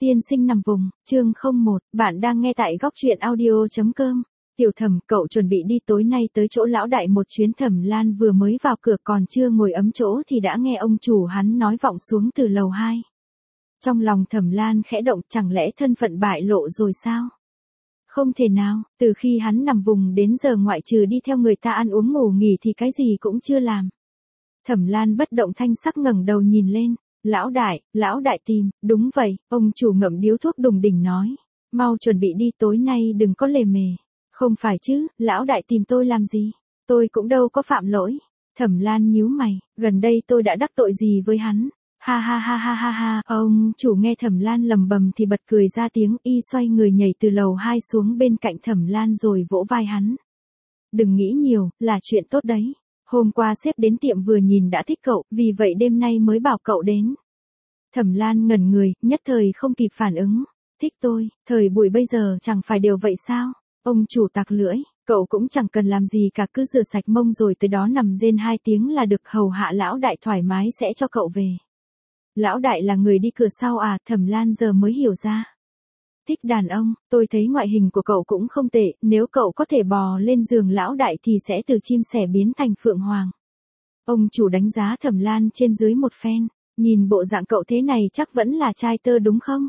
Tiên sinh nằm vùng, chương 01, bạn đang nghe tại góc truyện audio.com. Tiểu Thẩm, cậu chuẩn bị đi tối nay tới chỗ lão đại một chuyến. Thẩm Lan vừa mới vào cửa còn chưa ngồi ấm chỗ thì đã nghe ông chủ hắn nói vọng xuống từ lầu 2. Trong lòng Thẩm Lan khẽ động, chẳng lẽ thân phận bại lộ rồi sao? Không thể nào, từ khi hắn nằm vùng đến giờ ngoại trừ đi theo người ta ăn uống ngủ nghỉ thì cái gì cũng chưa làm. Thẩm Lan bất động thanh sắc ngẩng đầu nhìn lên. Lão đại tìm, đúng vậy, ông chủ ngậm điếu thuốc đùng đỉnh nói. Mau chuẩn bị đi, tối nay đừng có lề mề. Không phải chứ, lão đại tìm tôi làm gì? Tôi cũng đâu có phạm lỗi. Thẩm Lan nhíu mày, gần đây tôi đã đắc tội gì với hắn? Ha ha ha ha ha ha, ông chủ nghe Thẩm Lan lầm bầm thì bật cười ra tiếng, y xoay người nhảy từ lầu 2 xuống bên cạnh Thẩm Lan rồi vỗ vai hắn. Đừng nghĩ nhiều, là chuyện tốt đấy. Hôm qua sếp đến tiệm vừa nhìn đã thích cậu, vì vậy đêm nay mới bảo cậu đến. Thẩm Lan ngẩn người, nhất thời không kịp phản ứng. Thích tôi, thời buổi bây giờ chẳng phải đều vậy sao? Ông chủ tặc lưỡi, cậu cũng chẳng cần làm gì cả, cứ rửa sạch mông rồi tới đó nằm rên 2 tiếng là được, hầu hạ lão đại thoải mái sẽ cho cậu về. Lão đại là người đi cửa sau à? Thẩm Lan giờ mới hiểu ra. Thích đàn ông, tôi thấy ngoại hình của cậu cũng không tệ, nếu cậu có thể bò lên giường lão đại thì sẽ từ chim sẻ biến thành phượng hoàng. Ông chủ đánh giá Thẩm Lan trên dưới một phen, nhìn bộ dạng cậu thế này chắc vẫn là trai tơ đúng không?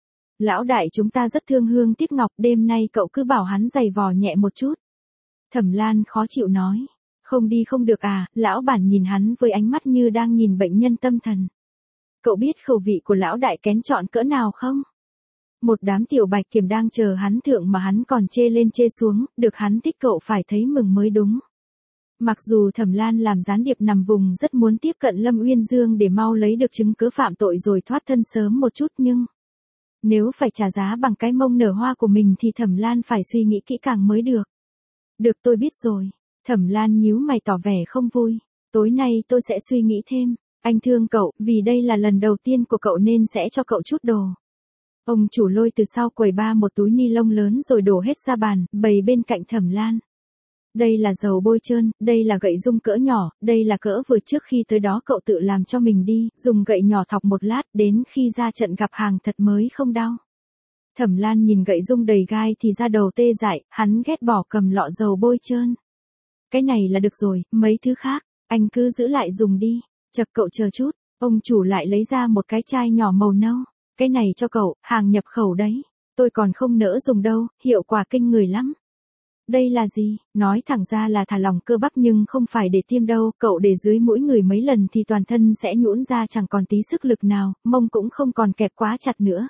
Lão đại chúng ta rất thương hương tiếc ngọc, đêm nay cậu cứ bảo hắn giày vò nhẹ một chút. Thẩm Lan khó chịu nói, không đi không được à? Lão bản nhìn hắn với ánh mắt như đang nhìn bệnh nhân tâm thần. Cậu biết khẩu vị của lão đại kén chọn cỡ nào không? Một đám tiểu bạch kiểm đang chờ hắn thượng mà hắn còn chê lên chê xuống, được hắn thích cậu phải thấy mừng mới đúng. Mặc dù Thẩm Lan làm gián điệp nằm vùng rất muốn tiếp cận Lâm Uyên Dương để mau lấy được chứng cứ phạm tội rồi thoát thân sớm một chút, nhưng nếu phải trả giá bằng cái mông nở hoa của mình thì Thẩm Lan phải suy nghĩ kỹ càng mới được. Được, tôi biết rồi. Thẩm Lan nhíu mày tỏ vẻ không vui. Tối nay tôi sẽ suy nghĩ thêm. Anh thương cậu, vì đây là lần đầu tiên của cậu nên sẽ cho cậu chút đồ. Ông chủ lôi từ sau quầy bar một túi ni lông lớn rồi đổ hết ra bàn, bày bên cạnh Thẩm Lan. Đây là dầu bôi trơn, đây là gậy dung cỡ nhỏ, đây là cỡ vừa trước khi tới đó cậu tự làm cho mình đi, dùng gậy nhỏ thọc một lát, đến khi ra trận gặp hàng thật mới không đau. Thẩm Lan nhìn gậy dung đầy gai thì ra đầu tê dại, hắn ghét bỏ cầm lọ dầu bôi trơn. Cái này là được rồi, mấy thứ khác, anh cứ giữ lại dùng đi. Chật, cậu chờ chút, ông chủ lại lấy ra một cái chai nhỏ màu nâu. Cái này cho cậu, hàng nhập khẩu đấy. Tôi còn không nỡ dùng đâu, hiệu quả kinh người lắm. Đây là gì? Nói thẳng ra là thả lỏng cơ bắp nhưng không phải để tiêm đâu, cậu để dưới mũi người mấy lần thì toàn thân sẽ nhũn ra chẳng còn tí sức lực nào, mông cũng không còn kẹp quá chặt nữa.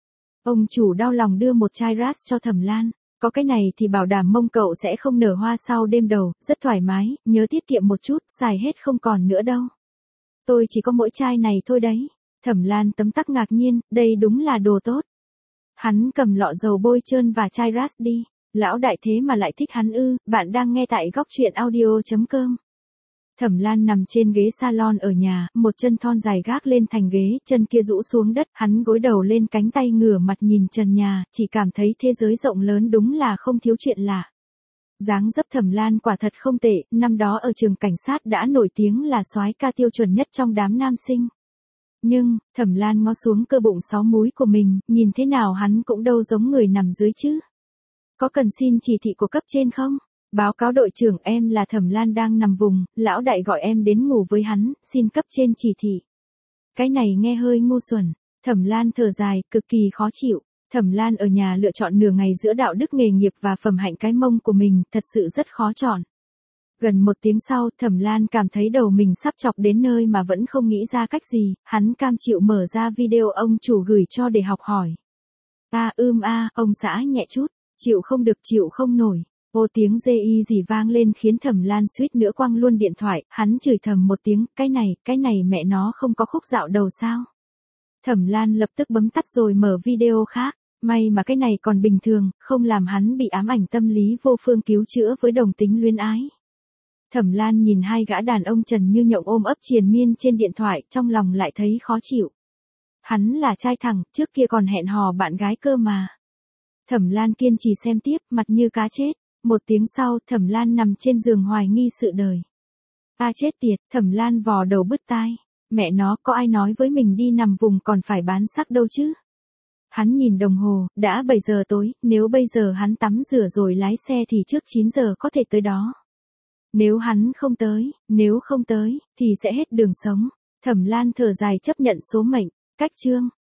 Ông chủ đau lòng đưa một chai ras cho Thẩm Lan. Có cái này thì bảo đảm mông cậu sẽ không nở hoa sau đêm đầu, rất thoải mái, nhớ tiết kiệm một chút, xài hết không còn nữa đâu. Tôi chỉ có mỗi chai này thôi đấy. Thẩm Lan tấm tắc ngạc nhiên, đây đúng là đồ tốt. Hắn cầm lọ dầu bôi trơn và chai ras đi. Lão đại thế mà lại thích hắn ư? Bạn đang nghe tại góc truyện audio.com. Thẩm Lan nằm trên ghế salon ở nhà, một chân thon dài gác lên thành ghế, chân kia rũ xuống đất, hắn gối đầu lên cánh tay ngửa mặt nhìn trần nhà, chỉ cảm thấy thế giới rộng lớn đúng là không thiếu chuyện lạ. Dáng dấp Thẩm Lan quả thật không tệ, năm đó ở trường cảnh sát đã nổi tiếng là soái ca tiêu chuẩn nhất trong đám nam sinh. Nhưng, Thẩm Lan ngó xuống cơ bụng 6 múi của mình, nhìn thế nào hắn cũng đâu giống người nằm dưới chứ. Có cần xin chỉ thị của cấp trên không? Báo cáo đội trưởng, em là Thẩm Lan đang nằm vùng, lão đại gọi em đến ngủ với hắn, xin cấp trên chỉ thị. Cái này nghe hơi ngu xuẩn. Thẩm Lan thở dài, cực kỳ khó chịu. Thẩm Lan ở nhà lựa chọn nửa ngày giữa đạo đức nghề nghiệp và phẩm hạnh cái mông của mình, thật sự rất khó chọn. Gần 1 tiếng sau, Thẩm Lan cảm thấy đầu mình sắp chọc đến nơi mà vẫn không nghĩ ra cách gì, hắn cam chịu mở ra video ông chủ gửi cho để học hỏi. Ông xã nhẹ chút, chịu không được, chịu không nổi. Ô, tiếng dê y gì vang lên khiến Thẩm Lan suýt nữa quăng luôn điện thoại, hắn chửi thầm một tiếng, cái này mẹ nó không có khúc dạo đầu sao. Thẩm Lan lập tức bấm tắt rồi mở video khác, may mà cái này còn bình thường, không làm hắn bị ám ảnh tâm lý vô phương cứu chữa với đồng tính luyến ái. Thẩm Lan nhìn hai gã đàn ông trần như nhộng ôm ấp triền miên trên điện thoại, trong lòng lại thấy khó chịu. Hắn là trai thẳng, trước kia còn hẹn hò bạn gái cơ mà. Thẩm Lan kiên trì xem tiếp, mặt như cá chết. 1 tiếng sau, Thẩm Lan nằm trên giường hoài nghi sự đời. Chết tiệt, Thẩm Lan vò đầu bứt tai. Mẹ nó, có ai nói với mình đi nằm vùng còn phải bán sắc đâu chứ? Hắn nhìn đồng hồ, đã 7 giờ tối, nếu bây giờ hắn tắm rửa rồi lái xe thì trước 9 giờ có thể tới đó. Nếu hắn không tới, thì sẽ hết đường sống. Thẩm Lan thở dài chấp nhận số mệnh, cách chương.